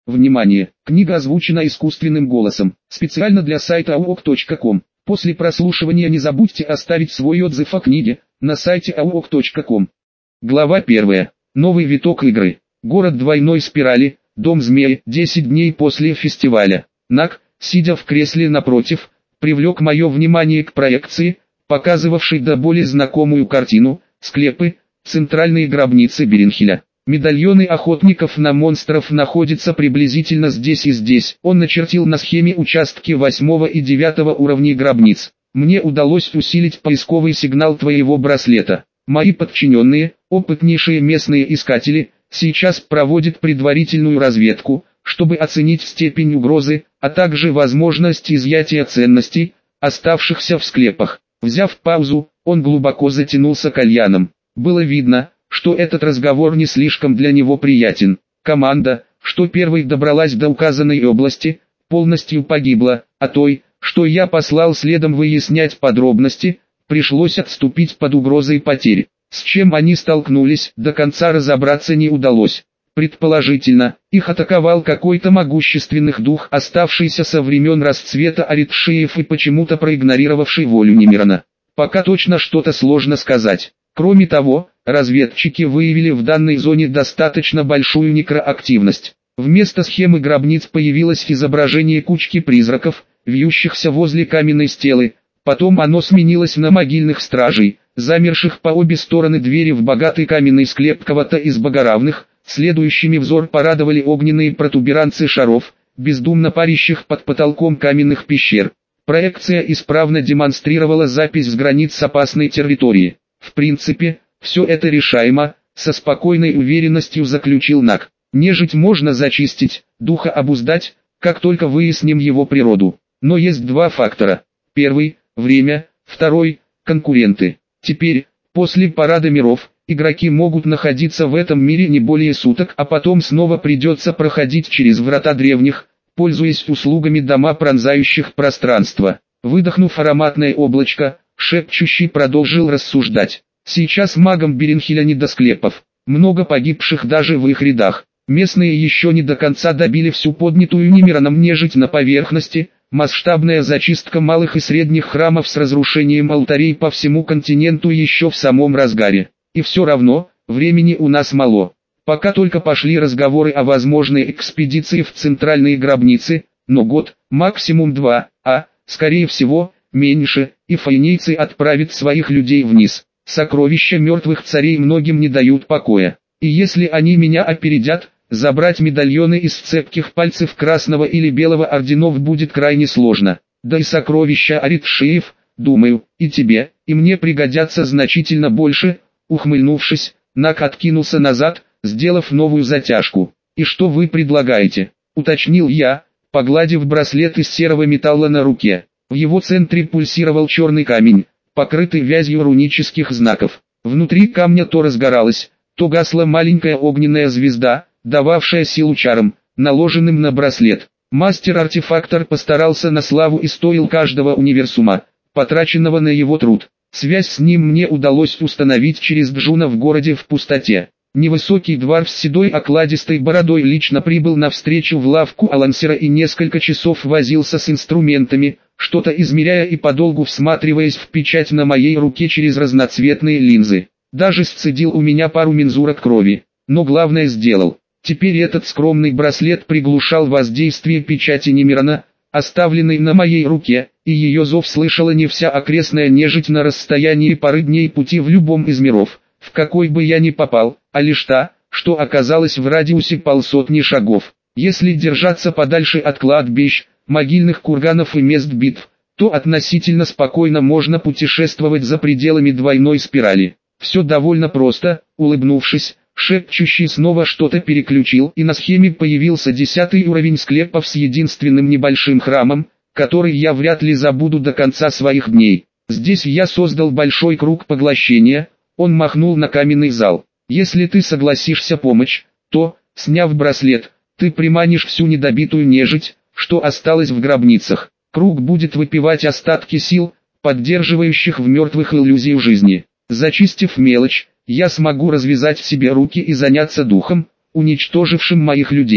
Внимание! Книга озвучена искусственным голосом, специально для сайта auk.com. После прослушивания не забудьте оставить свой отзыв о книге на сайте auk.com. Глава 1. Новый виток игры. Город двойной спирали, дом змеи. 10 дней после фестиваля. Нак, сидя в кресле напротив, привлек мое внимание к проекции, показывавшей до боли знакомую картину: склепы, центральные гробницы Беренхеля. Медальоны охотников на монстров находятся приблизительно здесь и здесь. Он начертил на схеме участки 8 и 9 уровней гробниц. Мне удалось усилить поисковый сигнал твоего браслета. Мои подчиненные, опытнейшие местные искатели, сейчас проводят предварительную разведку, чтобы оценить степень угрозы, а также возможность изъятия ценностей, оставшихся в склепах. Взяв паузу, он глубоко затянулся кальяном. Было видно, что этот разговор не слишком для него приятен. Команда, что первой добралась до указанной области, полностью погибла, а той, что я послал следом выяснять подробности, пришлось отступить под угрозой потерь. С чем они столкнулись, до конца разобраться не удалось. Предположительно, их атаковал какой-то могущественный дух, оставшийся со времен расцвета Аритшеев и почему-то проигнорировавший волю Немирана. Пока точно что-то сложно сказать. Кроме того, разведчики выявили в данной зоне достаточно большую некроактивность. Вместо схемы гробниц появилось изображение кучки призраков, вьющихся возле каменной стелы. Потом оно сменилось на могильных стражей, замерших по обе стороны двери в богатый каменный склеп кого-то из богоравных. Следующими взор порадовали огненные протуберанцы шаров, бездумно парящих под потолком каменных пещер. Проекция исправно демонстрировала запись с границ опасной территории. В принципе, все это решаемо, со спокойной уверенностью заключил Нак. Нежить можно зачистить, духа обуздать, как только выясним его природу. Но есть два фактора. Первый – время, второй – конкуренты. Теперь, после парада миров, игроки могут находиться в этом мире не более суток, а потом снова придется проходить через врата древних, пользуясь услугами дома пронзающих пространство. Выдохнув ароматное облачко, шепчущий продолжил рассуждать. Сейчас магам Беренхеля не до склепов. Много погибших даже в их рядах. Местные еще не до конца добили всю поднятую Немираном нежить на поверхности. Масштабная зачистка малых и средних храмов с разрушением алтарей по всему континенту еще в самом разгаре. И все равно, времени у нас мало. Пока только пошли разговоры о возможной экспедиции в центральные гробницы, но год, максимум 2, а, скорее всего, меньше, и фаинейцы отправят своих людей вниз. Сокровища мертвых царей многим не дают покоя. И если они меня опередят, забрать медальоны из цепких пальцев красного или белого орденов будет крайне сложно. Да и сокровища Аритшеев, думаю, и тебе, и мне пригодятся значительно больше. Ухмыльнувшись, Нак откинулся назад, сделав новую затяжку. «И что вы предлагаете?» — уточнил я, погладив браслет из серого металла на руке. В его центре пульсировал черный камень, покрытый вязью рунических знаков. Внутри камня то разгоралась, то гасла маленькая огненная звезда, дававшая силу чарам, наложенным на браслет. Мастер-артефактор постарался на славу и стоил каждого универсума, потраченного на его труд. Связь с ним мне удалось установить через Джуна в городе в пустоте. Невысокий дварф с седой окладистой бородой лично прибыл на встречу в лавку Алансера и несколько часов возился с инструментами, что-то измеряя и подолгу всматриваясь в печать на моей руке через разноцветные линзы. Даже сцедил у меня пару мензурок крови. Но главное сделал. Теперь этот скромный браслет приглушал воздействие печати Немирана, оставленной на моей руке, и ее зов слышала не вся окрестная нежить на расстоянии пары дней пути в любом из миров, в какой бы я ни попал, а лишь та, что оказалась в радиусе полсотни шагов. Если держаться подальше от кладбищ, могильных курганов и мест битв, то относительно спокойно можно путешествовать за пределами двойной спирали. Все довольно просто. Улыбнувшись, шепчущий снова что-то переключил, и на схеме появился 10 уровень склепов с единственным небольшим храмом, который я вряд ли забуду до конца своих дней. Здесь я создал большой круг поглощения. Он махнул на каменный зал. Если ты согласишься помочь, то, сняв браслет, ты приманишь всю недобитую нежить, что осталось в гробницах. Круг будет выпивать остатки сил, поддерживающих в мертвых иллюзию жизни. Зачистив мелочь, я смогу развязать себе руки и заняться духом, уничтожившим моих людей.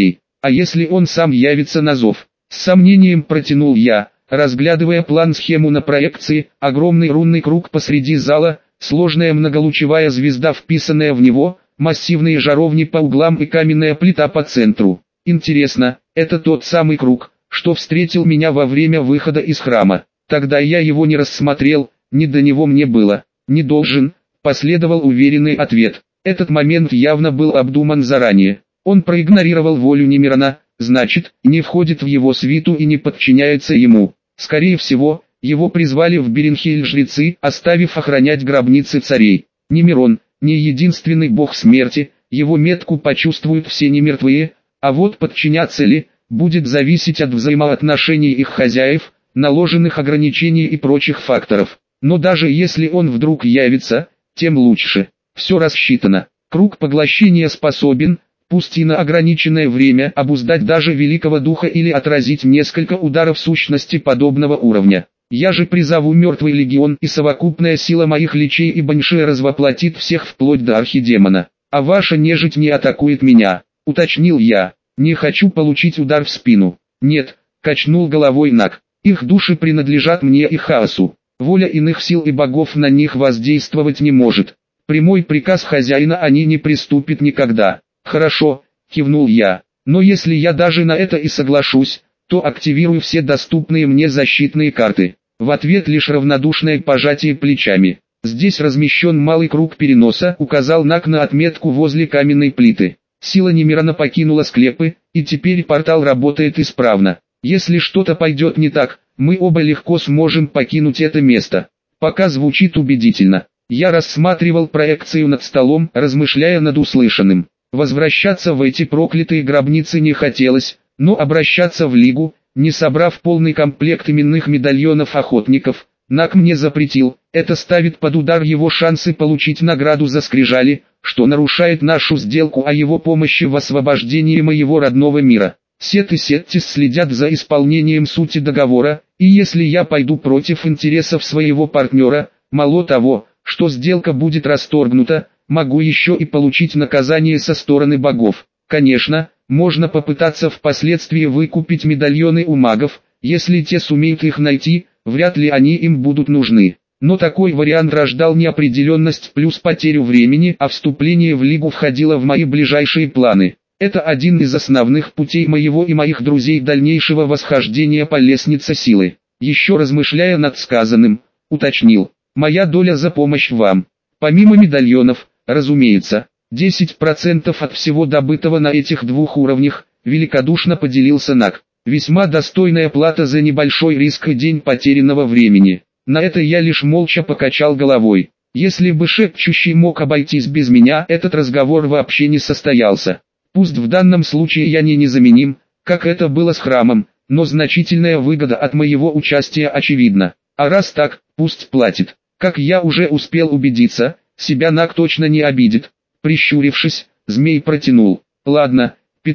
А если он сам явится на зов? С сомнением протянул я, разглядывая план-схему на проекции, огромный рунный круг посреди зала, сложная многолучевая звезда, вписанная в него, массивные жаровни по углам и каменная плита по центру. Интересно, это тот самый круг, что встретил меня во время выхода из храма. Тогда я его не рассмотрел, не до него мне было. Не должен, последовал уверенный ответ. Этот момент явно был обдуман заранее. Он проигнорировал волю Немирана, значит, не входит в его свиту и не подчиняется ему. Скорее всего, его призвали в Беренхейль жрецы, оставив охранять гробницы царей. Немирон, не единственный бог смерти, его метку почувствуют все немертвые, а вот подчиняться ли, будет зависеть от взаимоотношений их хозяев, наложенных ограничений и прочих факторов. Но даже если он вдруг явится, тем лучше. Все рассчитано. Круг поглощения способен, пусть и на ограниченное время, обуздать даже великого духа или отразить несколько ударов сущности подобного уровня. Я же призову мертвый легион, и совокупная сила моих личей и банши развоплотит всех вплоть до архидемона. А ваша нежить не атакует меня, уточнил я. Не хочу получить удар в спину. Нет, качнул головой Наг. Их души принадлежат мне и хаосу. Воля иных сил и богов на них воздействовать не может. Прямой приказ хозяина они не приступят никогда. Хорошо, кивнул я. Но если я даже на это и соглашусь, то активирую все доступные мне защитные карты. В ответ лишь равнодушное пожатие плечами. Здесь размещен малый круг переноса, указал Наг на отметку возле каменной плиты. Сила Немирана покинула склепы, и теперь портал работает исправно. Если что-то пойдет не так, мы оба легко сможем покинуть это место. Пока звучит убедительно. Я рассматривал проекцию над столом, размышляя над услышанным. Возвращаться в эти проклятые гробницы не хотелось, но обращаться в Лигу, не собрав полный комплект именных медальонов охотников, Наг мне запретил. Это ставит под удар его шансы получить награду за скрижали, что нарушает нашу сделку о его помощи в освобождении моего родного мира. Сет и Сеттис следят за исполнением сути договора, и если я пойду против интересов своего партнера, мало того, что сделка будет расторгнута, могу еще и получить наказание со стороны богов. Конечно, можно попытаться впоследствии выкупить медальоны у магов, если те сумеют их найти, вряд ли они им будут нужны. Но такой вариант рождал неопределенность плюс потерю времени, а вступление в Лигу входило в мои ближайшие планы. Это один из основных путей моего и моих друзей дальнейшего восхождения по лестнице силы. Еще размышляя над сказанным, уточнил: моя доля за помощь вам. Помимо медальонов, разумеется, 10% от всего добытого на этих двух уровнях, великодушно поделился Наг. Весьма достойная плата за небольшой риск и день потерянного времени. На это я лишь молча покачал головой. Если бы шепчущий мог обойтись без меня, этот разговор вообще не состоялся. Пусть в данном случае я не незаменим, как это было с храмом, но значительная выгода от моего участия очевидна. А раз так, пусть платит. Как я уже успел убедиться, себя Наг точно не обидит. Прищурившись, змей протянул: ладно,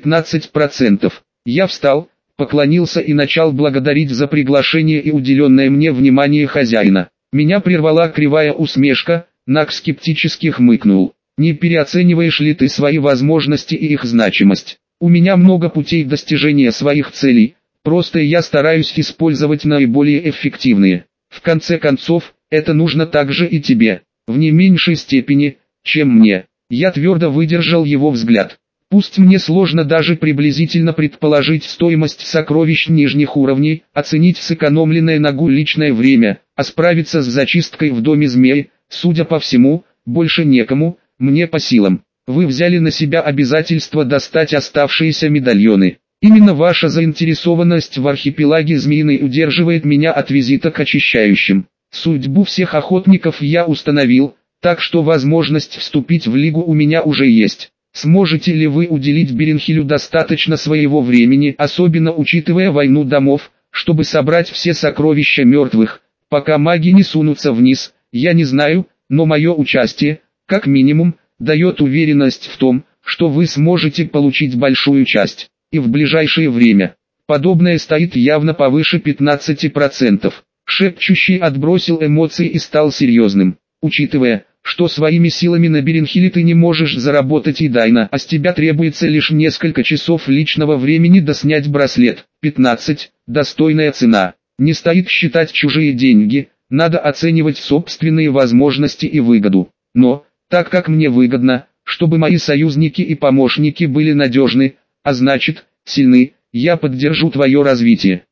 15%. Я встал, поклонился и начал благодарить за приглашение и уделенное мне внимание хозяина. Меня прервала кривая усмешка. Наг скептически хмыкнул: не переоцениваешь ли ты свои возможности и их значимость? У меня много путей достижения своих целей, просто я стараюсь использовать наиболее эффективные. В конце концов, это нужно также и тебе, в не меньшей степени, чем мне. Я твердо выдержал его взгляд. Пусть мне сложно даже приблизительно предположить стоимость сокровищ нижних уровней, оценить сэкономленное Нагу личное время, а справиться с зачисткой в доме змеи, судя по всему, больше некому, мне по силам. Вы взяли на себя обязательство достать оставшиеся медальоны. Именно ваша заинтересованность в архипелаге Змеиный удерживает меня от визита к очищающим. Судьбу всех охотников я установил, так что возможность вступить в Лигу у меня уже есть. Сможете ли вы уделить Беренхелю достаточно своего времени, особенно учитывая войну домов, чтобы собрать все сокровища мертвых, пока маги не сунутся вниз, я не знаю, но мое участие, как минимум, дает уверенность в том, что вы сможете получить большую часть, и в ближайшее время. Подобное стоит явно повыше 15%. Шепчущий отбросил эмоции и стал серьезным. Учитывая, что своими силами на Беренхиле ты не можешь заработать и Дайна, а с тебя требуется лишь несколько часов личного времени да снять браслет. 15. Достойная цена. Не стоит считать чужие деньги, надо оценивать собственные возможности и выгоду. Но, так как мне выгодно, чтобы мои союзники и помощники были надежны, а значит, сильны, я поддержу твое развитие.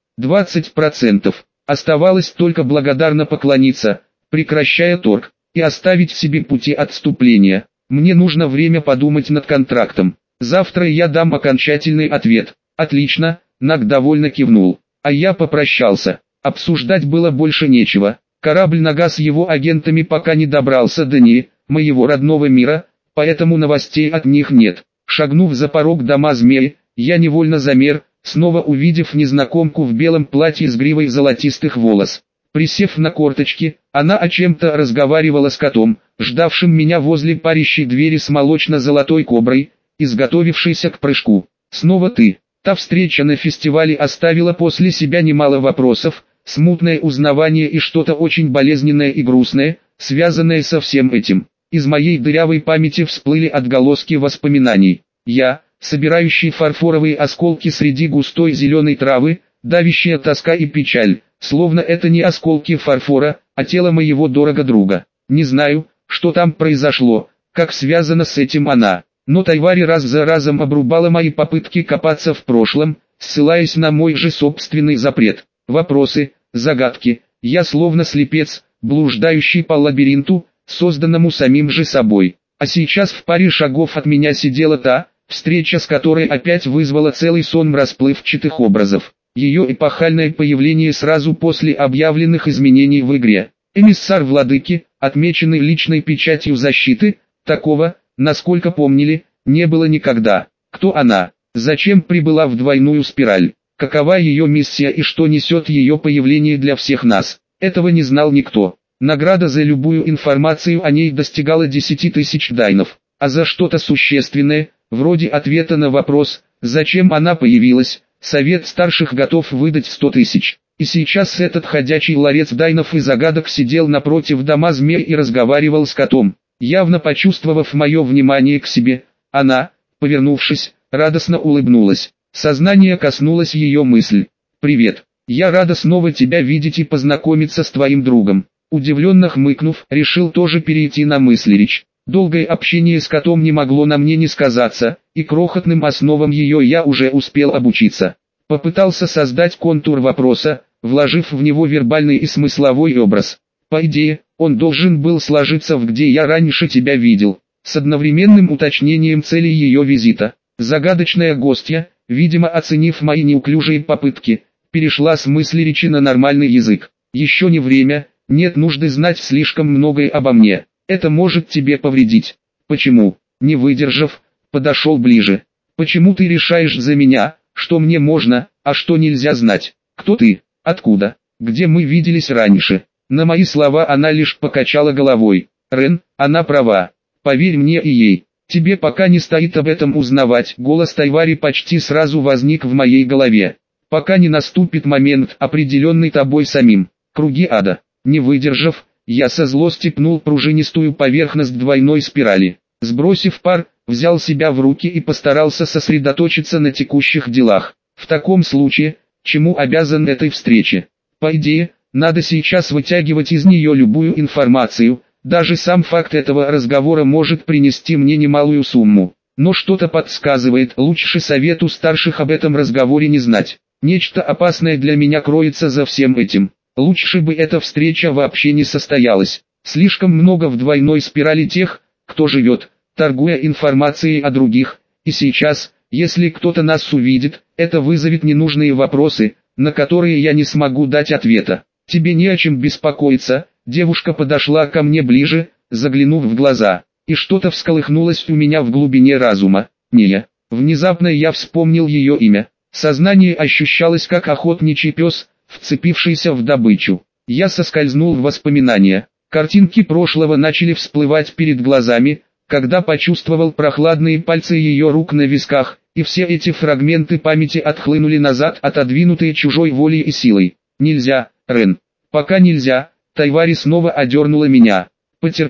20%. Оставалось только благодарно поклониться, прекращая торг, и оставить себе пути отступления. Мне нужно время подумать над контрактом. Завтра я дам окончательный ответ. Отлично, Наг довольно кивнул. А я попрощался. Обсуждать было больше нечего. Корабль Нага с его агентами пока не добрался до моего родного мира, поэтому новостей от них нет. Шагнув за порог дома змеи, я невольно замер, снова увидев незнакомку в белом платье с гривой золотистых волос. Присев на корточки, она о чем-то разговаривала с котом, ждавшим меня возле парящей двери с молочно-золотой коброй, изготовившейся к прыжку. «Снова ты». Та встреча на фестивале оставила после себя немало вопросов, смутное узнавание и что-то очень болезненное и грустное, связанное со всем этим. Из моей дырявой памяти всплыли отголоски воспоминаний. Я, собирающий фарфоровые осколки среди густой зеленой травы, давящая тоска и печаль, словно это не осколки фарфора, а тело моего дорого друга. Не знаю, что там произошло, как связано с этим она, но Тайвари раз за разом обрубала мои попытки копаться в прошлом, ссылаясь на мой же собственный запрет. Вопросы, загадки, я словно слепец, блуждающий по лабиринту, созданному самим же собой. А сейчас в паре шагов от меня сидела та, встреча с которой опять вызвала целый сон расплывчатых образов. Ее эпохальное появление сразу после объявленных изменений в игре. Эмиссар владыки, отмеченный личной печатью защиты, такого, насколько помнили, не было никогда. Кто она? Зачем прибыла в двойную спираль? Какова ее миссия и что несет ее появление для всех нас? Этого не знал никто. Награда за любую информацию о ней достигала 10 тысяч дайнов, а за что-то существенное, вроде ответа на вопрос, зачем она появилась, совет старших готов выдать 100 тысяч. И сейчас этот ходячий ларец дайнов и загадок сидел напротив дома змей и разговаривал с котом. Явно почувствовав мое внимание к себе, она, повернувшись, радостно улыбнулась. Сознание коснулось ее мысль. «Привет, я рада снова тебя видеть и познакомиться с твоим другом». Удивленно хмыкнув, решил тоже перейти на мыслеречь. Долгое общение с котом не могло на мне не сказаться, и крохотным основам ее я уже успел обучиться. Попытался создать контур вопроса, вложив в него вербальный и смысловой образ. По идее, он должен был сложиться в «где я раньше тебя видел», с одновременным уточнением цели ее визита. Загадочная гостья, видимо оценив мои неуклюжие попытки, перешла с мыслеречи на нормальный язык. «Еще не время, нет нужды знать слишком многое обо мне. Это может тебе повредить». «Почему?» Не выдержав, подошел ближе. «Почему ты решаешь за меня, что мне можно, а что нельзя знать? Кто ты? Откуда? Где мы виделись раньше?» На мои слова она лишь покачала головой. «Рен, она права. Поверь мне и ей. Тебе пока не стоит об этом узнавать». Голос Тайвари почти сразу возник в моей голове. «Пока не наступит момент, определенный тобой самим. Круги ада». Не выдержав, я со злости пнул пружинистую поверхность двойной спирали. Сбросив пар, взял себя в руки и постарался сосредоточиться на текущих делах. В таком случае, чему обязан этой встрече? По идее, надо сейчас вытягивать из нее любую информацию, даже сам факт этого разговора может принести мне немалую сумму. Но что-то подсказывает, лучше совету старших об этом разговоре не знать. Нечто опасное для меня кроется за всем этим. Лучше бы эта встреча вообще не состоялась. Слишком много в двойной спирали тех, кто живет, торгуя информацией о других, и сейчас, если кто-то нас увидит, это вызовет ненужные вопросы, на которые я не смогу дать ответа. «Тебе не о чем беспокоиться», девушка подошла ко мне ближе, заглянув в глаза, и что-то всколыхнулось у меня в глубине разума. Ния. Внезапно я вспомнил ее имя. Сознание ощущалось как охотничий пес, вцепившийся в добычу. Я соскользнул в воспоминания. Картинки прошлого начали всплывать перед глазами, когда почувствовал прохладные пальцы ее рук на висках, и все эти фрагменты памяти отхлынули назад, отодвинутые чужой волей и силой. «Нельзя, Рен. Пока нельзя», Тайвари снова одернула меня. «Потерпи»,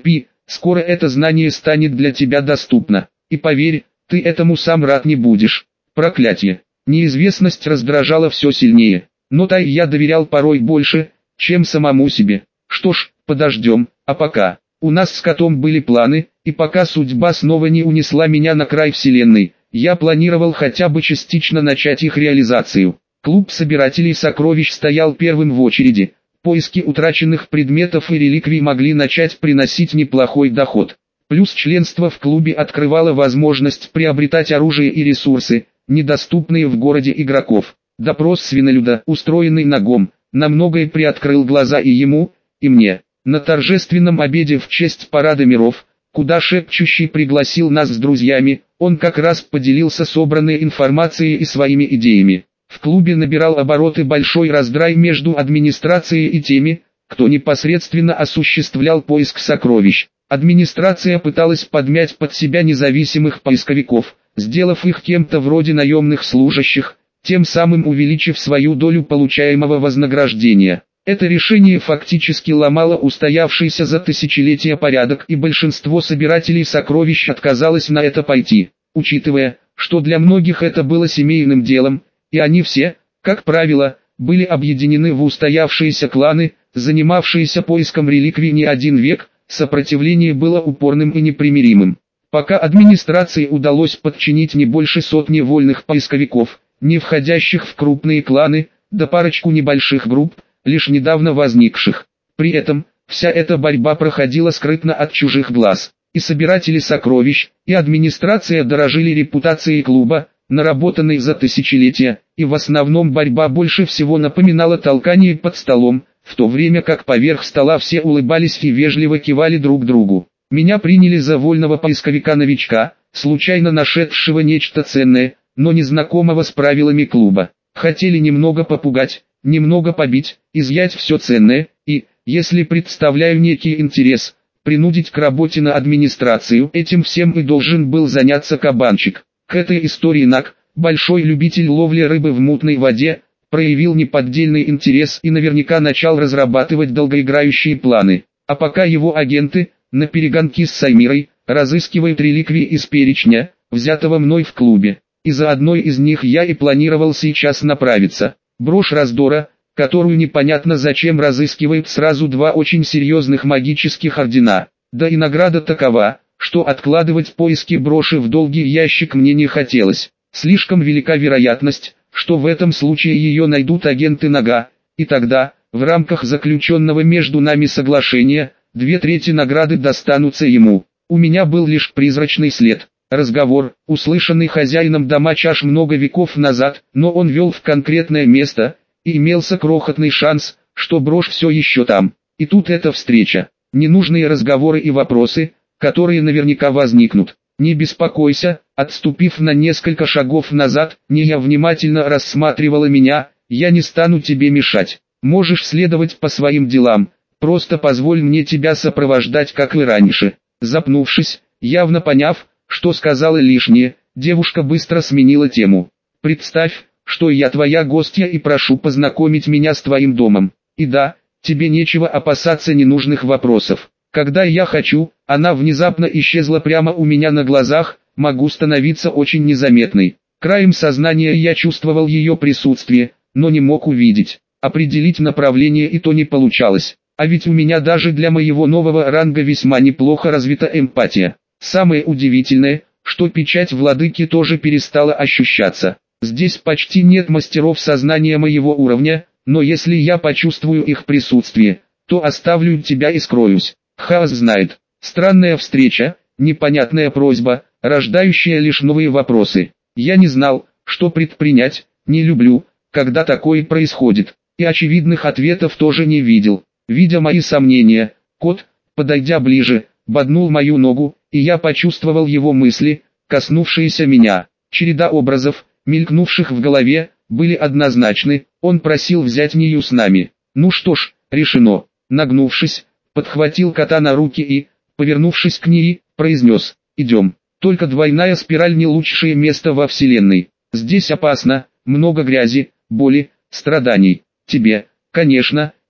Скоро это знание станет для тебя доступно. И поверь, ты этому сам рад не будешь. Проклятье. Неизвестность раздражала все сильнее. Но Тай я доверял порой больше, чем самому себе. Что ж, подождем, а пока. У нас с котом были планы, и пока судьба снова не унесла меня на край вселенной, я планировал хотя бы частично начать их реализацию. Клуб собирателей сокровищ стоял первым в очереди. Поиски утраченных предметов и реликвий могли начать приносить неплохой доход. Плюс членство в клубе открывало возможность приобретать оружие и ресурсы, недоступные в городе игроков. Допрос свинолюда, устроенный Нагом, на многое приоткрыл глаза и ему, и мне. На торжественном обеде в честь парада миров, куда шепчущий пригласил нас с друзьями, он как раз поделился собранной информацией и своими идеями. В клубе набирал обороты большой раздрай между администрацией и теми, кто непосредственно осуществлял поиск сокровищ. Администрация пыталась подмять под себя независимых поисковиков, сделав их кем-то вроде наемных служащих, тем самым увеличив свою долю получаемого вознаграждения. Это решение фактически ломало устоявшийся за тысячелетия порядок, и большинство собирателей сокровищ отказалось на это пойти, учитывая, что для многих это было семейным делом, и они все, как правило, были объединены в устоявшиеся кланы, занимавшиеся поиском реликвий не один век. Сопротивление было упорным и непримиримым. Пока администрации удалось подчинить не больше сотни вольных поисковиков, не входящих в крупные кланы, да парочку небольших групп, лишь недавно возникших. При этом, вся эта борьба проходила скрытно от чужих глаз. И собиратели сокровищ, и администрация дорожили репутацией клуба, наработанной за тысячелетия, и в основном борьба больше всего напоминала толкание под столом, в то время как поверх стола все улыбались и вежливо кивали друг другу. Меня приняли за вольного поисковика-новичка, случайно нашедшего нечто ценное, но незнакомого с правилами клуба. Хотели немного попугать, немного побить, изъять все ценное, и, если представляю некий интерес, принудить к работе на администрацию. Этим всем и должен был заняться кабанчик. К этой истории Наг, большой любитель ловли рыбы в мутной воде, проявил неподдельный интерес и наверняка начал разрабатывать долгоиграющие планы. А пока его агенты, наперегонки с Саймирой, разыскивают реликвии из перечня, взятого мной в клубе. И за одной из них я и планировал сейчас направиться. Брошь раздора, которую непонятно зачем разыскивают сразу два очень серьезных магических ордена. Да и награда такова, что откладывать поиски броши в долгий ящик мне не хотелось. Слишком велика вероятность, что в этом случае ее найдут агенты Нага, и тогда, в рамках заключенного между нами соглашения, 2/3 награды достанутся ему. У меня был лишь призрачный след. Разговор, услышанный хозяином дома чаш много веков назад, но он вел в конкретное место, и имелся крохотный шанс, что брошь все еще там. И тут эта встреча. Ненужные разговоры и вопросы, которые наверняка возникнут. Не беспокойся, отступив на несколько шагов назад, Ния внимательно рассматривала меня, я не стану тебе мешать. Можешь следовать по своим делам, просто позволь мне тебя сопровождать как и раньше. Запнувшись, явно поняв, что сказала лишнее, девушка быстро сменила тему. Представь, что я твоя гостья и прошу познакомить меня с твоим домом. И да, тебе нечего опасаться ненужных вопросов. Когда я хочу, она внезапно исчезла прямо у меня на глазах, могу становиться очень незаметной. Краем сознания я чувствовал ее присутствие, но не мог увидеть. Определить направление и то не получалось. А ведь у меня даже для моего нового ранга весьма неплохо развита эмпатия. Самое удивительное, что печать владыки тоже перестала ощущаться. Здесь почти нет мастеров сознания моего уровня, но если я почувствую их присутствие, то оставлю тебя и скроюсь. Хаос знает. Странная встреча, непонятная просьба, рождающая лишь новые вопросы. Я не знал, что предпринять, не люблю, когда такое происходит, и очевидных ответов тоже не видел. Видя мои сомнения, кот, подойдя ближе, боднул мою ногу, и я почувствовал его мысли, коснувшиеся меня. Череда образов, мелькнувших в голове, были однозначны, он просил взять Нию с нами. Ну что ж, решено. Нагнувшись, подхватил кота на руки и, повернувшись к Нии, произнес: «Идем». Только двойная спираль не лучшее место во вселенной. Здесь опасно, много грязи, боли, страданий. Тебе, конечно,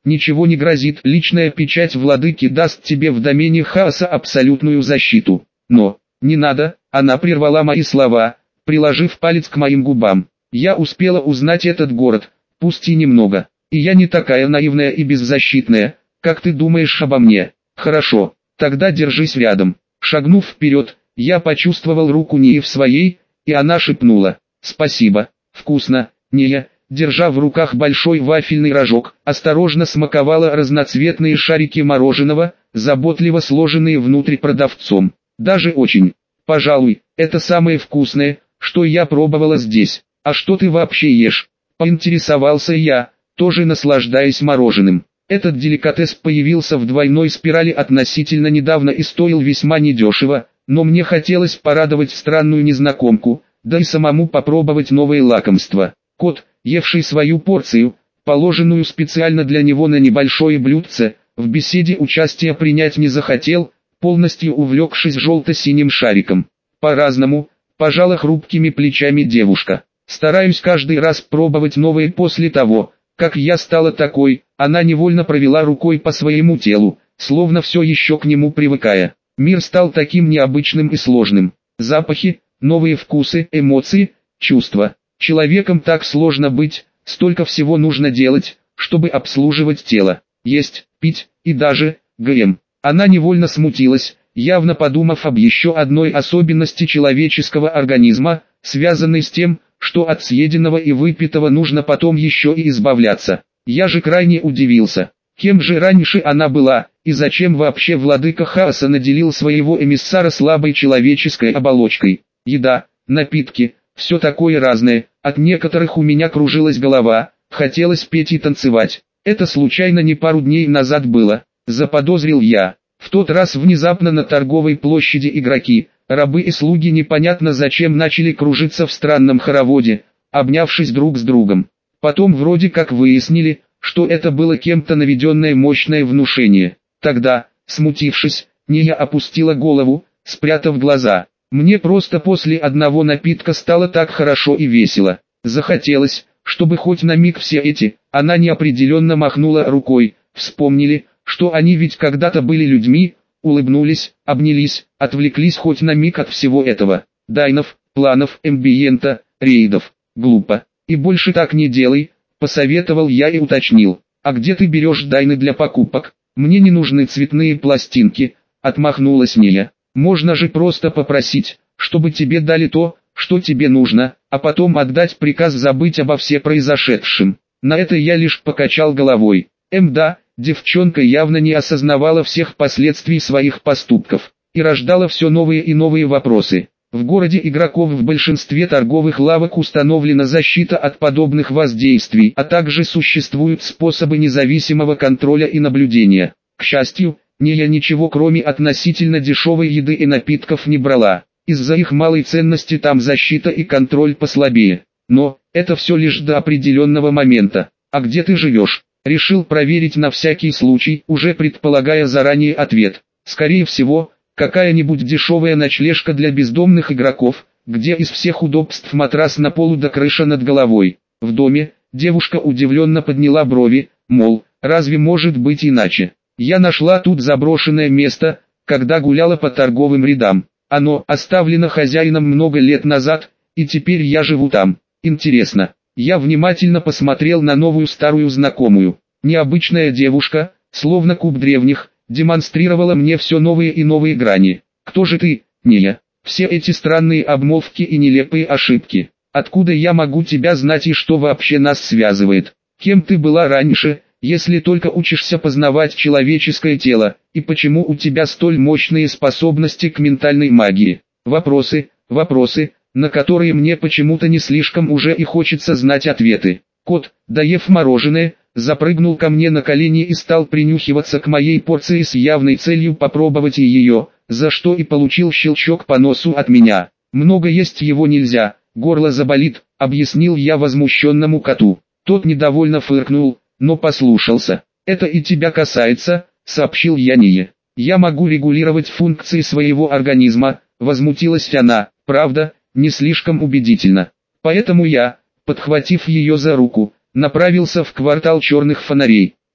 ничего не грозит. Личная печать владыки даст тебе в домене хаоса абсолютную защиту. Но, не надо, она прервала мои слова, приложив палец к моим губам. Я успела узнать этот город, пусть и немного. И я не такая наивная и беззащитная, как ты думаешь обо мне. Хорошо, тогда держись рядом. Шагнув вперед, я почувствовал руку Нии в своей, и она шепнула: «Спасибо, вкусно». Ния, держа в руках большой вафельный рожок, осторожно смаковала разноцветные шарики мороженого, заботливо сложенные внутрь продавцом. Даже очень. Пожалуй, это самое вкусное, что я пробовала здесь. А что ты вообще ешь? Поинтересовался я, тоже наслаждаясь мороженым. Этот деликатес появился в двойной спирали относительно недавно и стоил весьма недешево, но мне хотелось порадовать странную незнакомку, да и самому попробовать новые лакомства. Кот, евший свою порцию, положенную специально для него на небольшое блюдце, в беседе участия принять не захотел, полностью увлекшись желто-синим шариком. По-разному, пожала хрупкими плечами девушка. Стараюсь каждый раз пробовать новые. После того, как я стала такой, она невольно провела рукой по своему телу, словно все еще к нему привыкая. Мир стал таким необычным и сложным. Запахи, новые вкусы, эмоции, чувства. Человеком так сложно быть, столько всего нужно делать, чтобы обслуживать тело, есть, пить, и даже, ГМ. Она невольно смутилась, явно подумав об еще одной особенности человеческого организма, связанной с тем, что от съеденного и выпитого нужно потом еще и избавляться. Я же крайне удивился, кем же раньше она была, и зачем вообще владыка хаоса наделил своего эмиссара слабой человеческой оболочкой. Еда, напитки, все такое разное, от некоторых у меня кружилась голова, хотелось петь и танцевать. Это случайно не пару дней назад было, заподозрил я. В тот раз внезапно на торговой площади игроки, рабы и слуги непонятно зачем начали кружиться в странном хороводе, обнявшись друг с другом. Потом вроде как выяснили, что это было кем-то наведенное мощное внушение. Тогда, смутившись, Ния опустила голову, спрятав глаза. Мне просто после одного напитка стало так хорошо и весело. Захотелось, чтобы хоть на миг все эти, она неопределенно махнула рукой, вспомнили, что они ведь когда-то были людьми, улыбнулись, обнялись, отвлеклись хоть на миг от всего этого. Дайнов, планов, эмбиента, рейдов. Глупо. И больше так не делай, посоветовал я и уточнил. А где ты берешь дайны для покупок? Мне не нужны цветные пластинки, отмахнулась Ния. Можно же просто попросить, чтобы тебе дали то, что тебе нужно, а потом отдать приказ забыть обо все произошедшем. На это я лишь покачал головой. Да, девчонка явно не осознавала всех последствий своих поступков, и рождала все новые и новые вопросы. В городе игроков в большинстве торговых лавок установлена защита от подобных воздействий, а также существуют способы независимого контроля и наблюдения. К счастью, Ния ничего кроме относительно дешевой еды и напитков не брала. Из-за их малой ценности там защита и контроль послабее. Но, это все лишь до определенного момента. А где ты живешь? Решил проверить на всякий случай, уже предполагая заранее ответ. Скорее всего, какая-нибудь дешевая ночлежка для бездомных игроков, где из всех удобств матрас на полу до крыша над головой. В доме, девушка удивленно подняла брови, мол, разве может быть иначе? Я нашла тут заброшенное место, когда гуляла по торговым рядам. Оно оставлено хозяином много лет назад, и теперь я живу там. Интересно. Я внимательно посмотрел на новую старую знакомую. Необычная девушка, словно куб древних, демонстрировала мне все новые и новые грани. Кто же ты, Ния? Все эти странные обмолвки и нелепые ошибки. Откуда я могу тебя знать и что вообще нас связывает? Кем ты была раньше, если только учишься познавать человеческое тело, и почему у тебя столь мощные способности к ментальной магии? Вопросы, на которые мне почему-то не слишком уже и хочется знать ответы. Кот, доев мороженое, запрыгнул ко мне на колени и стал принюхиваться к моей порции с явной целью попробовать и ее, за что и получил щелчок по носу от меня. Много есть его нельзя, горло заболит, объяснил я возмущенному коту. Тот недовольно фыркнул, но послушался. Это и тебя касается, сообщил я Ние. Я могу регулировать функции своего организма, возмутилась она, правда, не слишком убедительно. Поэтому я, подхватив ее за руку, направился в квартал черных фонарей.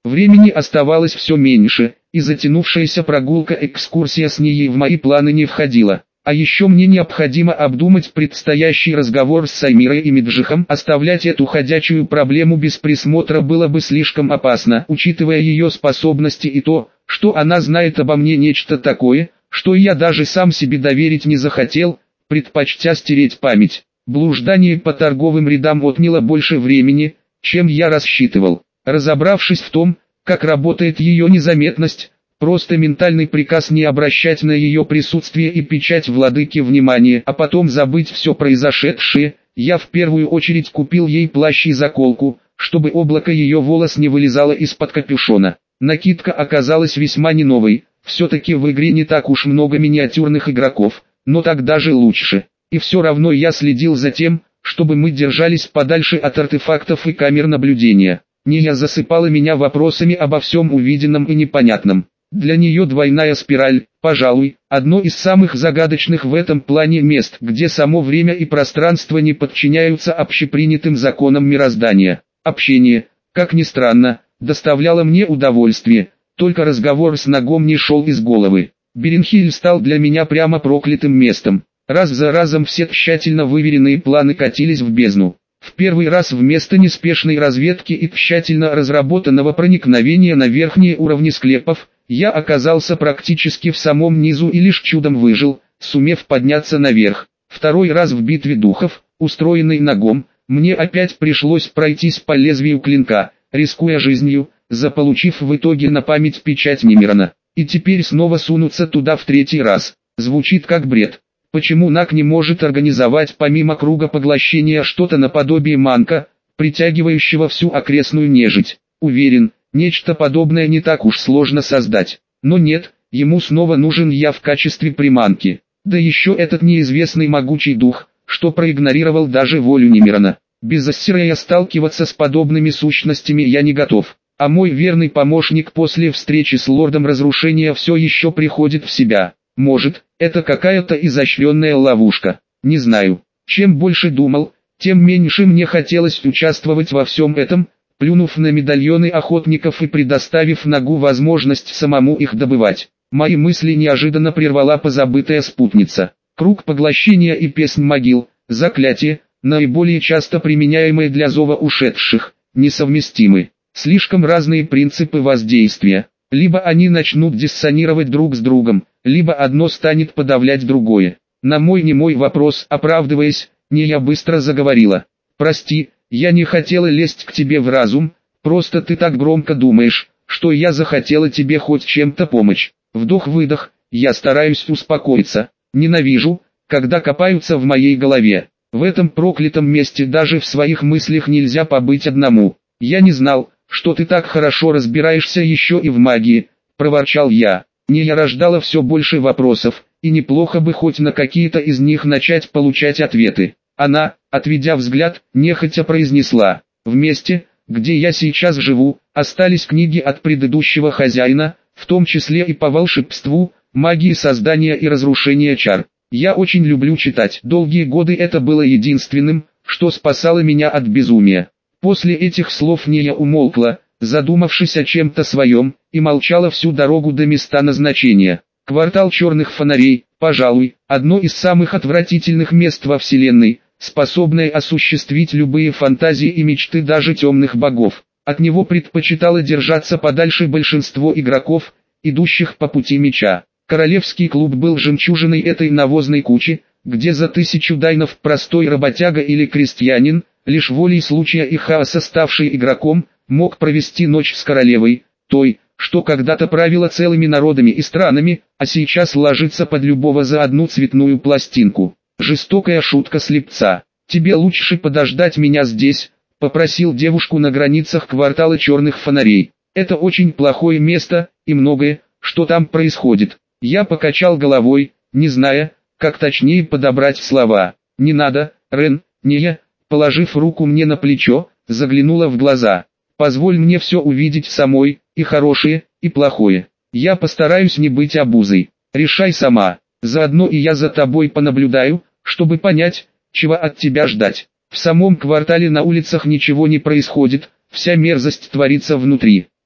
Времени оставалось все меньше, и затянувшаяся прогулка-экскурсия с ней в мои планы не входила. А еще мне необходимо обдумать предстоящий разговор с Саймирой и Меджихом. Оставлять эту ходячую проблему без присмотра было бы слишком опасно, учитывая ее способности и то, что она знает обо мне нечто такое, что я даже сам себе доверить не захотел, предпочтя стереть память. Блуждание по торговым рядам отняло больше времени, чем я рассчитывал. Разобравшись в том, как работает ее незаметность, просто ментальный приказ не обращать на ее присутствие и печать владыки внимания, а потом забыть все произошедшее, я в первую очередь купил ей плащ и заколку, чтобы облако ее волос не вылезало из-под капюшона. Накидка оказалась весьма не новой, все-таки в игре не так уж много миниатюрных игроков, но так даже лучше. И все равно я следил за тем, чтобы мы держались подальше от артефактов и камер наблюдения. Ния засыпала меня вопросами обо всем увиденном и непонятном. Для нее двойная спираль, пожалуй, одно из самых загадочных в этом плане мест, где само время и пространство не подчиняются общепринятым законам мироздания. Общение, как ни странно, доставляло мне удовольствие, только разговор с Нагом не шел из головы. Беренхиль стал для меня прямо проклятым местом. Раз за разом все тщательно выверенные планы катились в бездну. В первый раз вместо неспешной разведки и тщательно разработанного проникновения на верхние уровни склепов, я оказался практически в самом низу и лишь чудом выжил, сумев подняться наверх. Второй раз в битве духов, устроенной Нагом, мне опять пришлось пройтись по лезвию клинка, рискуя жизнью, заполучив в итоге на память печать Мимирана. И теперь снова сунуться туда в третий раз. Звучит как бред. Почему Наг не может организовать помимо круга поглощения что-то наподобие манка, притягивающего всю окрестную нежить? Уверен, нечто подобное не так уж сложно создать. Но нет, ему снова нужен я в качестве приманки. Да еще этот неизвестный могучий дух, что проигнорировал даже волю Мимирана. Без Ассирия сталкиваться с подобными сущностями я не готов. А мой верный помощник после встречи с лордом разрушения все еще приходит в себя. Может, это какая-то изощренная ловушка. Не знаю. Чем больше думал, тем меньше мне хотелось участвовать во всем этом, плюнув на медальоны охотников и предоставив Нагу возможность самому их добывать. Мои мысли неожиданно прервала позабытая спутница. Круг поглощения и песнь могил, заклятие, наиболее часто применяемые для зова ушедших, несовместимы. Слишком разные принципы воздействия. Либо они начнут диссонировать друг с другом, либо одно станет подавлять другое. На мой немой вопрос, оправдываясь, Ния быстро заговорила. «Прости, я не хотела лезть к тебе в разум, просто ты так громко думаешь, что я захотела тебе хоть чем-то помочь». Вдох-выдох, я стараюсь успокоиться. Ненавижу, когда копаются в моей голове. В этом проклятом месте даже в своих мыслях нельзя побыть одному. «Я не знал, что ты так хорошо разбираешься еще и в магии», — проворчал я. Ния рождала все больше вопросов, и неплохо бы хоть на какие-то из них начать получать ответы. Она, отведя взгляд, нехотя произнесла: «В месте, где я сейчас живу, остались книги от предыдущего хозяина, в том числе и по волшебству, магии создания и разрушения чар. Я очень люблю читать. Долгие годы это было единственным, что спасало меня от безумия». После этих слов Ния умолкла, задумавшись о чем-то своем, и молчала всю дорогу до места назначения. Квартал черных фонарей, пожалуй, одно из самых отвратительных мест во вселенной, способное осуществить любые фантазии и мечты даже темных богов. От него предпочитало держаться подальше большинство игроков, идущих по пути меча. Королевский клуб был жемчужиной этой навозной кучи, где за 1000 дайнов простой работяга или крестьянин, лишь волей случая и хаоса ставший игроком, мог провести ночь с королевой, той, что когда-то правила целыми народами и странами, а сейчас ложится под любого за одну цветную пластинку. Жестокая шутка слепца. «Тебе лучше подождать меня здесь», — попросил девушку на границах квартала черных фонарей. «Это очень плохое место, и многое, что там происходит». Я покачал головой, не зная, как точнее подобрать слова. «Не надо, Рен, не я», положив руку мне на плечо, заглянула в глаза. «Позволь мне все увидеть самой, и хорошее, и плохое. Я постараюсь не быть обузой. Решай сама. Заодно и я за тобой понаблюдаю, чтобы понять, чего от тебя ждать». В самом квартале на улицах ничего не происходит, вся мерзость творится внутри.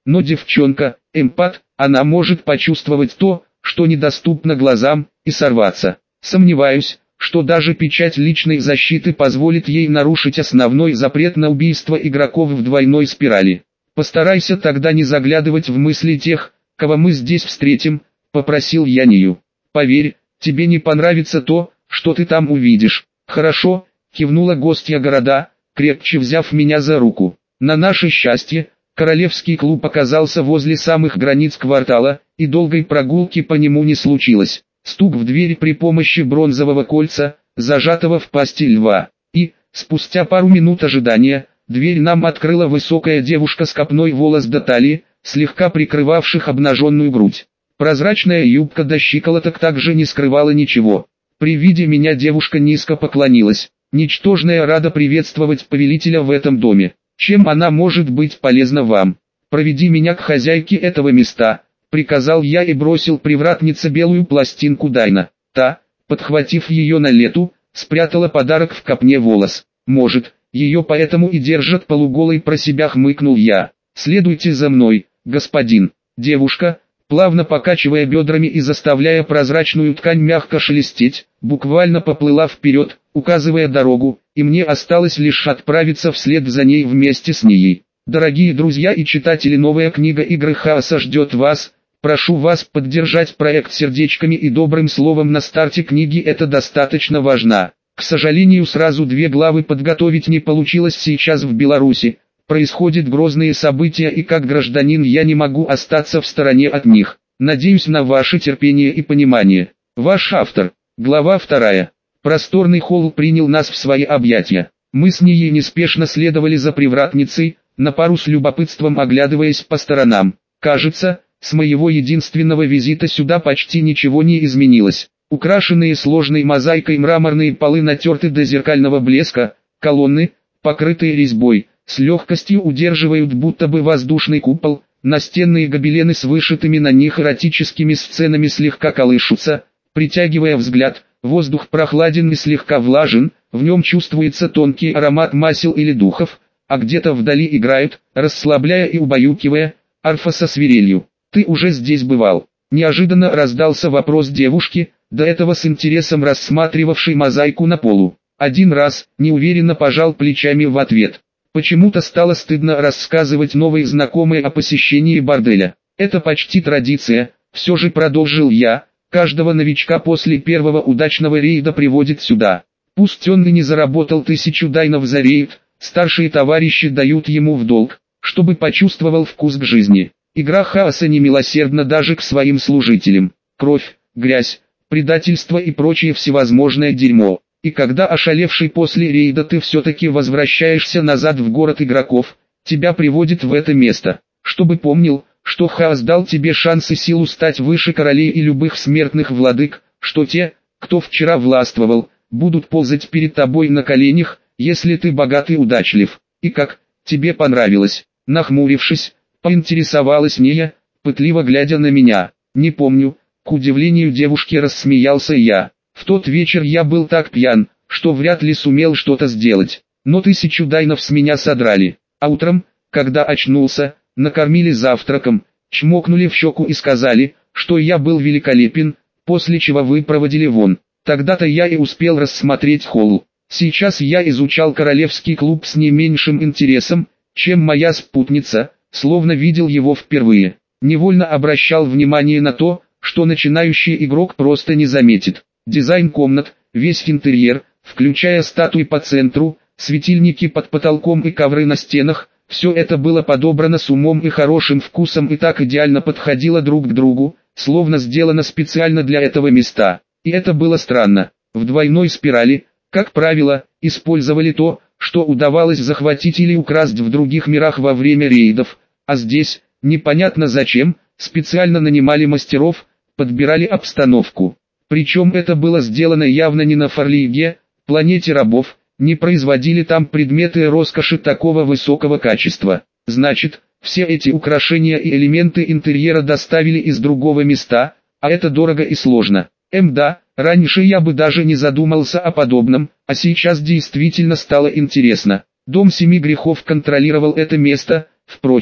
Но девчонка, эмпат, она может почувствовать то, что недоступно глазам, и сорваться. Сомневаюсь, что даже печать личной защиты позволит ей нарушить основной запрет на убийство игроков в двойной спирали. Постарайся тогда не заглядывать в мысли тех, кого мы здесь встретим, попросил я Нию. Поверь, тебе не понравится то, что ты там увидишь. Хорошо, кивнула гостья города, крепче взяв меня за руку. На наше счастье, королевский клуб оказался возле самых границ квартала, и долгой прогулки по нему не случилось. Стук в дверь при помощи бронзового кольца, зажатого в пасти льва. И, спустя пару минут ожидания, дверь нам открыла высокая девушка с копной волос до талии, слегка прикрывавших обнаженную грудь. Прозрачная юбка до щиколоток также не скрывала ничего. При виде меня девушка низко поклонилась. Ничтожная рада приветствовать повелителя в этом доме. Чем она может быть полезна вам? Проведи меня к хозяйке этого места, приказал я и бросил привратнице белую пластинку Дайна. Та, подхватив ее на лету, спрятала подарок в копне волос. Может, ее поэтому и держат полуголой, про себя хмыкнул я. Следуйте за мной, господин. Девушка, плавно покачивая бедрами и заставляя прозрачную ткань мягко шелестеть, буквально поплыла вперед, указывая дорогу, и мне осталось лишь отправиться вслед за ней вместе с ней. Дорогие друзья и читатели, новая книга «Игры хаоса» ждет вас. Прошу вас поддержать проект сердечками и добрым словом на старте книги, это достаточно важно. К сожалению, сразу 2 главы подготовить не получилось сейчас в Беларуси. Происходят грозные события, и как гражданин я не могу остаться в стороне от них. Надеюсь на ваше терпение и понимание. Ваш автор. Глава 2. Просторный холл принял нас в свои объятия. Мы с ней неспешно следовали за привратницей, на пару с любопытством оглядываясь по сторонам. Кажется, с моего единственного визита сюда почти ничего не изменилось. Украшенные сложной мозаикой мраморные полы натерты до зеркального блеска, колонны, покрытые резьбой, с легкостью удерживают будто бы воздушный купол, настенные гобелены с вышитыми на них эротическими сценами слегка колышутся, притягивая взгляд, воздух прохладен и слегка влажен, в нем чувствуется тонкий аромат масел или духов, а где-то вдали играют, расслабляя и убаюкивая, арфа со свирелью. «Ты уже здесь бывал?» Неожиданно раздался вопрос девушки, до этого с интересом рассматривавшей мозаику на полу. «Один раз», неуверенно пожал плечами в ответ. Почему-то стало стыдно рассказывать новой знакомой о посещении борделя. «Это почти традиция», все же продолжил я, «каждого новичка после первого удачного рейда приводит сюда. Пусть он и не заработал 1000 дайнов за рейд, старшие товарищи дают ему в долг, чтобы почувствовал вкус к жизни». Игра хаоса немилосердна даже к своим служителям. Кровь, грязь, предательство и прочее всевозможное дерьмо. И когда ошалевший после рейда ты все-таки возвращаешься назад в город игроков, тебя приводит в это место, чтобы помнил, что хаос дал тебе шанс и силу стать выше королей и любых смертных владык, что те, кто вчера властвовал, будут ползать перед тобой на коленях, если ты богат и удачлив. И как, тебе понравилось? Нахмурившись, поинтересовалась Ния, пытливо глядя на меня. «Не помню», к удивлению девушки рассмеялся я. «В тот вечер я был так пьян, что вряд ли сумел что-то сделать. Но 1000 дайнов с меня содрали. А утром, когда очнулся, накормили завтраком, чмокнули в щеку и сказали, что я был великолепен, после чего вы проводили вон. Тогда-то я и успел рассмотреть холл. Сейчас я изучал королевский клуб с не меньшим интересом, чем моя спутница, словно видел его впервые. Невольно обращал внимание на то, что начинающий игрок просто не заметит. Дизайн комнат, весь интерьер, включая статуи по центру, светильники под потолком и ковры на стенах, все это было подобрано с умом и хорошим вкусом и так идеально подходило друг к другу, словно сделано специально для этого места. И это было странно. В двойной спирали, как правило, использовали то, что удавалось захватить или украсть в других мирах во время рейдов, а здесь, непонятно зачем, специально нанимали мастеров, подбирали обстановку. Причем это было сделано явно не на Фарлиге, планете рабов, не производили там предметы роскоши такого высокого качества. Значит, все эти украшения и элементы интерьера доставили из другого места, а это дорого и сложно. Да, раньше я бы даже не задумался о подобном, а сейчас действительно стало интересно. Дом 7 грехов контролировал это место, впрочем,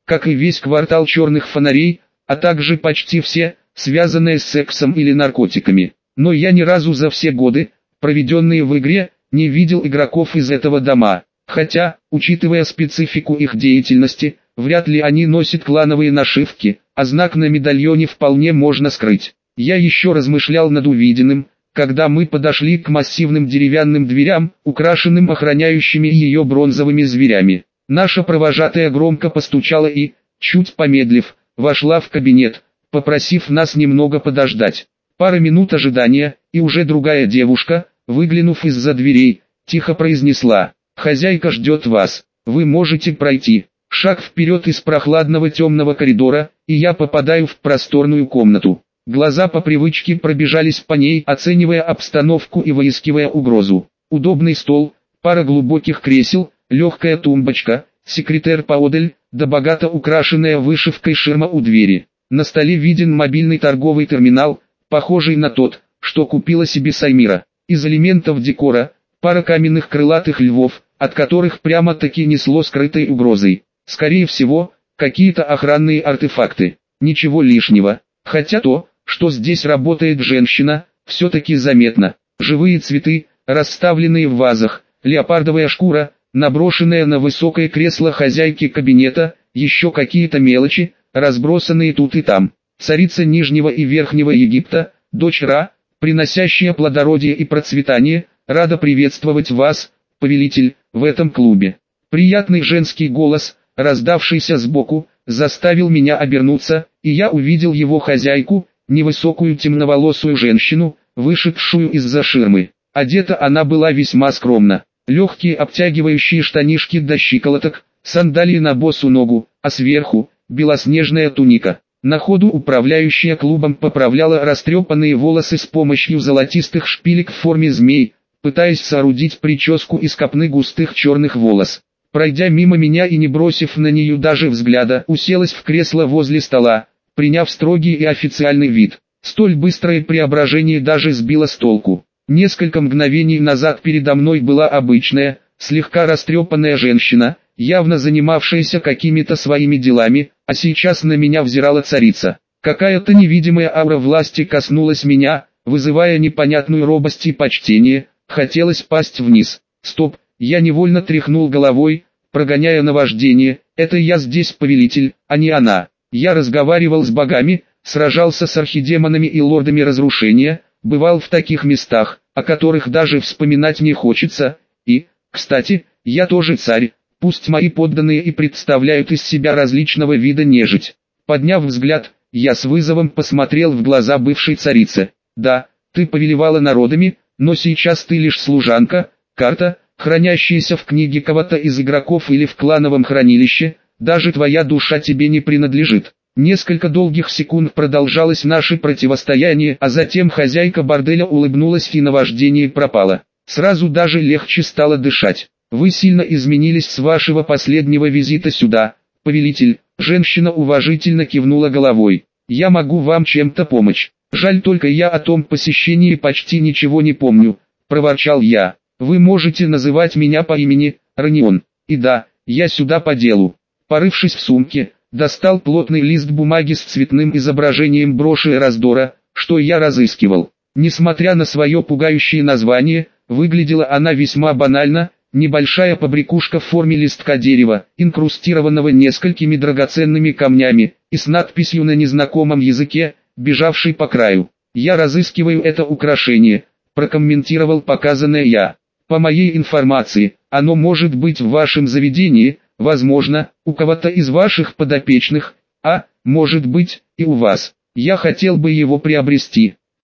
как и весь квартал черных фонарей, а также почти все, связанные с сексом или наркотиками. Но я ни разу за все годы, проведенные в игре, не видел игроков из этого дома. Хотя, учитывая специфику их деятельности, вряд ли они носят клановые нашивки, а знак на медальоне вполне можно скрыть. Я еще размышлял над увиденным, когда мы подошли к массивным деревянным дверям, украшенным охраняющими ее бронзовыми зверями. Наша провожатая громко постучала и, чуть помедлив, вошла в кабинет, попросив нас немного подождать. Пара минут ожидания, и уже другая девушка, выглянув из-за дверей, тихо произнесла: «Хозяйка ждет вас, вы можете пройти». Шаг вперед из прохладного темного коридора, и я попадаю в просторную комнату. Глаза по привычке пробежались по ней, оценивая обстановку и выискивая угрозу. Удобный стол, пара глубоких кресел, легкая тумбочка, секретарь поодаль, да богато украшенная вышивкой ширма у двери. На столе виден мобильный торговый терминал, похожий на тот, что купила себе Саймира. Из элементов декора, пара каменных крылатых львов, от которых прямо-таки несло скрытой угрозой. Скорее всего, какие-то охранные артефакты. Ничего лишнего. Хотя то, что здесь работает женщина, все-таки заметно. Живые цветы, расставленные в вазах, леопардовая шкура, наброшенная на высокое кресло хозяйки кабинета, еще какие-то мелочи, разбросанные тут и там. Царица Нижнего и Верхнего Египта, дочь Ра, приносящая плодородие и процветание, рада приветствовать вас, повелитель, в этом клубе. Приятный женский голос, раздавшийся сбоку, заставил меня обернуться, и я увидел его хозяйку, невысокую темноволосую женщину, вышедшую из-за ширмы. Одета она была весьма скромно. Легкие обтягивающие штанишки до щиколоток, сандалии на босу ногу, а сверху – белоснежная туника. На ходу управляющая клубом поправляла растрепанные волосы с помощью золотистых шпилек в форме змей, пытаясь соорудить прическу из копны густых черных волос. Пройдя мимо меня и не бросив на нее даже взгляда, уселась в кресло возле стола, приняв строгий и официальный вид. Столь быстрое преображение даже сбило с толку. Несколько мгновений назад передо мной была обычная, слегка растрепанная женщина, явно занимавшаяся какими-то своими делами, а сейчас на меня взирала царица. Какая-то невидимая аура власти коснулась меня, вызывая непонятную робость и почтение, хотелось пасть вниз. Стоп, я невольно тряхнул головой, прогоняя наваждение, это я здесь повелитель, а не она. Я разговаривал с богами, сражался с архидемонами и лордами разрушения, бывал в таких местах, о которых даже вспоминать не хочется, и, кстати, я тоже царь, пусть мои подданные и представляют из себя различного вида нежить. Подняв взгляд, я с вызовом посмотрел в глаза бывшей царицы. Да, ты повелевала народами, но сейчас ты лишь служанка, карта, хранящаяся в книге кого-то из игроков или в клановом хранилище, даже твоя душа тебе не принадлежит. Несколько долгих секунд продолжалось наше противостояние, а затем хозяйка борделя улыбнулась и наваждение пропало. Сразу даже легче стало дышать. Вы сильно изменились с вашего последнего визита сюда, повелитель. Женщина уважительно кивнула головой. Я могу вам чем-то помочь. Жаль только я о том посещении почти ничего не помню, проворчал я. Вы можете называть меня по имени Ранион. И да, я сюда по делу. Порывшись в сумке, достал плотный лист бумаги с цветным изображением броши и раздора, что я разыскивал. Несмотря на свое пугающее название, выглядела она весьма банально, небольшая побрякушка в форме листка дерева, инкрустированного несколькими драгоценными камнями, и с надписью на незнакомом языке, бежавшей по краю. «Я разыскиваю это украшение», прокомментировал показанное я. «По моей информации, оно может быть в вашем заведении, возможно, у кого-то из ваших подопечных, а, может быть, и у вас. Я хотел бы его приобрести».